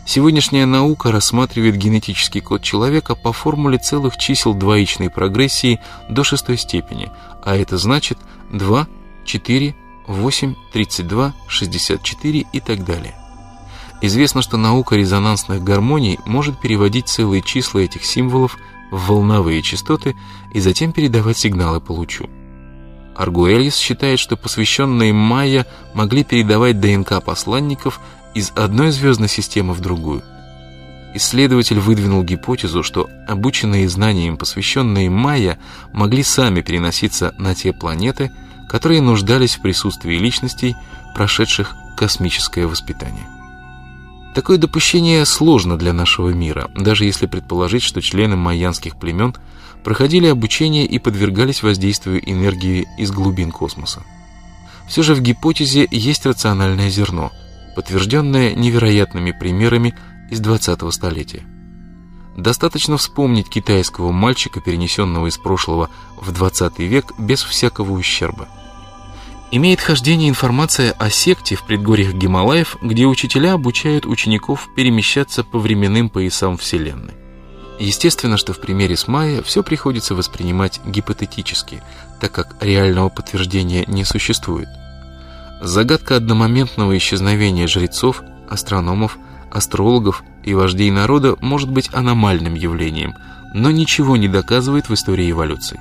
Сегодняшняя наука рассматривает генетический код человека по формуле целых чисел двоичной прогрессии до 6-й степени, а это значит 2, 4, 8, 32, 64 и так далее. Известно, что наука резонансных гармоний может переводить целые числа этих символов в волновые частоты и затем передавать сигналы по лучу. Аргуэльес считает, что посвященные майя могли передавать ДНК посланников из одной звездной системы в другую. Исследователь выдвинул гипотезу, что обученные знаниям посвященные майя могли сами переноситься на те планеты, которые нуждались в присутствии личностей, прошедших космическое воспитание. Такое допущение сложно для нашего мира, даже если предположить, что члены майянских племен проходили обучение и подвергались воздействию энергии из глубин космоса. Все же в гипотезе есть рациональное зерно, подтвержденное невероятными примерами из 20-го столетия. Достаточно вспомнить китайского мальчика, перенесенного из прошлого в 20 век без всякого ущерба. Имеет хождение информация о секте в предгорьях Гималаев, где учителя обучают учеников перемещаться по временным поясам Вселенной. Естественно, что в примере с майя все приходится воспринимать гипотетически, так как реального подтверждения не существует. Загадка одномоментного исчезновения жрецов, астрономов, астрологов и вождей народа может быть аномальным явлением, но ничего не доказывает в истории эволюции.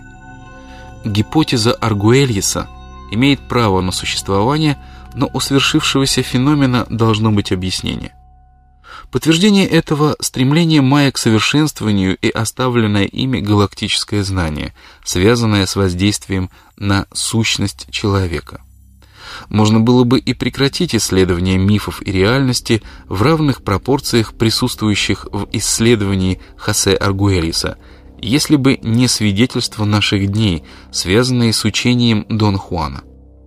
Гипотеза Аргуэльеса имеет право на существование, но у свершившегося феномена должно быть объяснение. Подтверждение этого – стремление майя к совершенствованию и оставленное ими галактическое знание, связанное с воздействием на сущность человека. Можно было бы и прекратить исследование мифов и реальности в равных пропорциях, присутствующих в исследовании Хосе Аргуэльеса, если бы не свидетельства наших дней, связанные с учением Дон Хуана.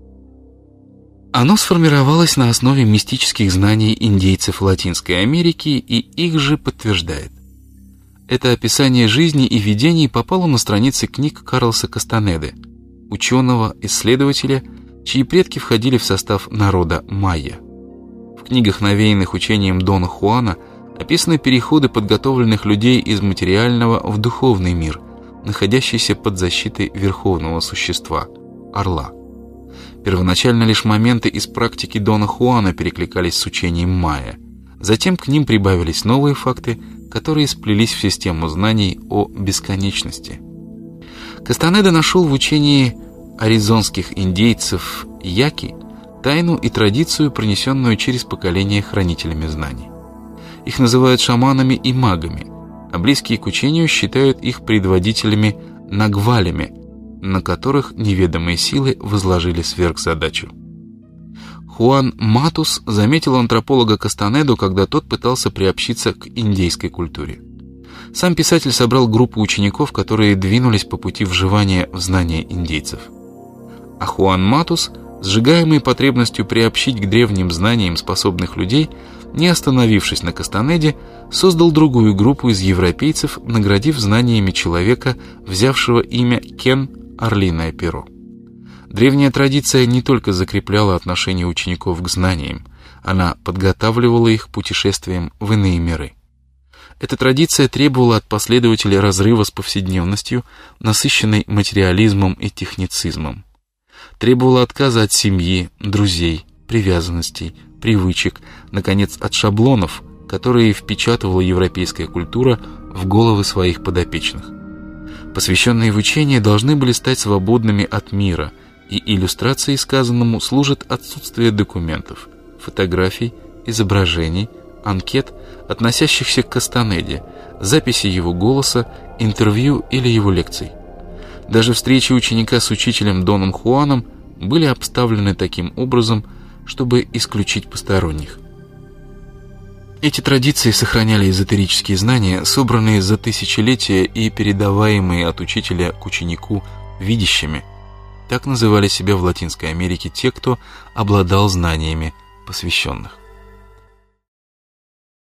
Оно сформировалось на основе мистических знаний индейцев Латинской Америки и их же подтверждает. Это описание жизни и видений попало на страницы книг Карлоса Кастанеды, ученого-исследователя, чьи предки входили в состав народа майя. В книгах, навеянных учением Дона Хуана, описаны переходы подготовленных людей из материального в духовный мир, находящийся под защитой верховного существа – Орла. Первоначально лишь моменты из практики Дона Хуана перекликались с учением майя. Затем к ним прибавились новые факты, которые сплелись в систему знаний о бесконечности. Кастанеда нашел в учении аризонских индейцев яки тайну и традицию, пронесенную через поколения хранителями знаний. Их называют шаманами и магами, а близкие к учению считают их предводителями нагвалями, на которых неведомые силы возложили сверхзадачу. Хуан Матус заметил антрополога Кастанеду, когда тот пытался приобщиться к индейской культуре. Сам писатель собрал группу учеников, которые двинулись по пути вживания в знания индейцев. А Хуан Матус, сжигаемый потребностью приобщить к древним знаниям способных людей, не остановившись на Кастанеде, создал другую группу из европейцев, наградив знаниями человека, взявшего имя Кен «Орлиное перо». Древняя традиция не только закрепляла отношение учеников к знаниям, она подготавливала их к путешествиям в иные миры. Эта традиция требовала от последователей разрыва с повседневностью, насыщенной материализмом и техницизмом. Требовала отказа от семьи, друзей, привязанностей, привычек, наконец, от шаблонов, которые впечатывала европейская культура в головы своих подопечных. Посвященные в учение должны были стать свободными от мира, и иллюстрацией сказанному служит отсутствие документов, фотографий, изображений, анкет, относящихся к Кастанеде, записи его голоса, интервью или его лекций. Даже встречи ученика с учителем Доном Хуаном были обставлены таким образом, чтобы исключить посторонних. Эти традиции сохраняли эзотерические знания, собранные за тысячелетия и передаваемые от учителя к ученику видящими. Так называли себя в Латинской Америке те, кто обладал знаниями посвященных.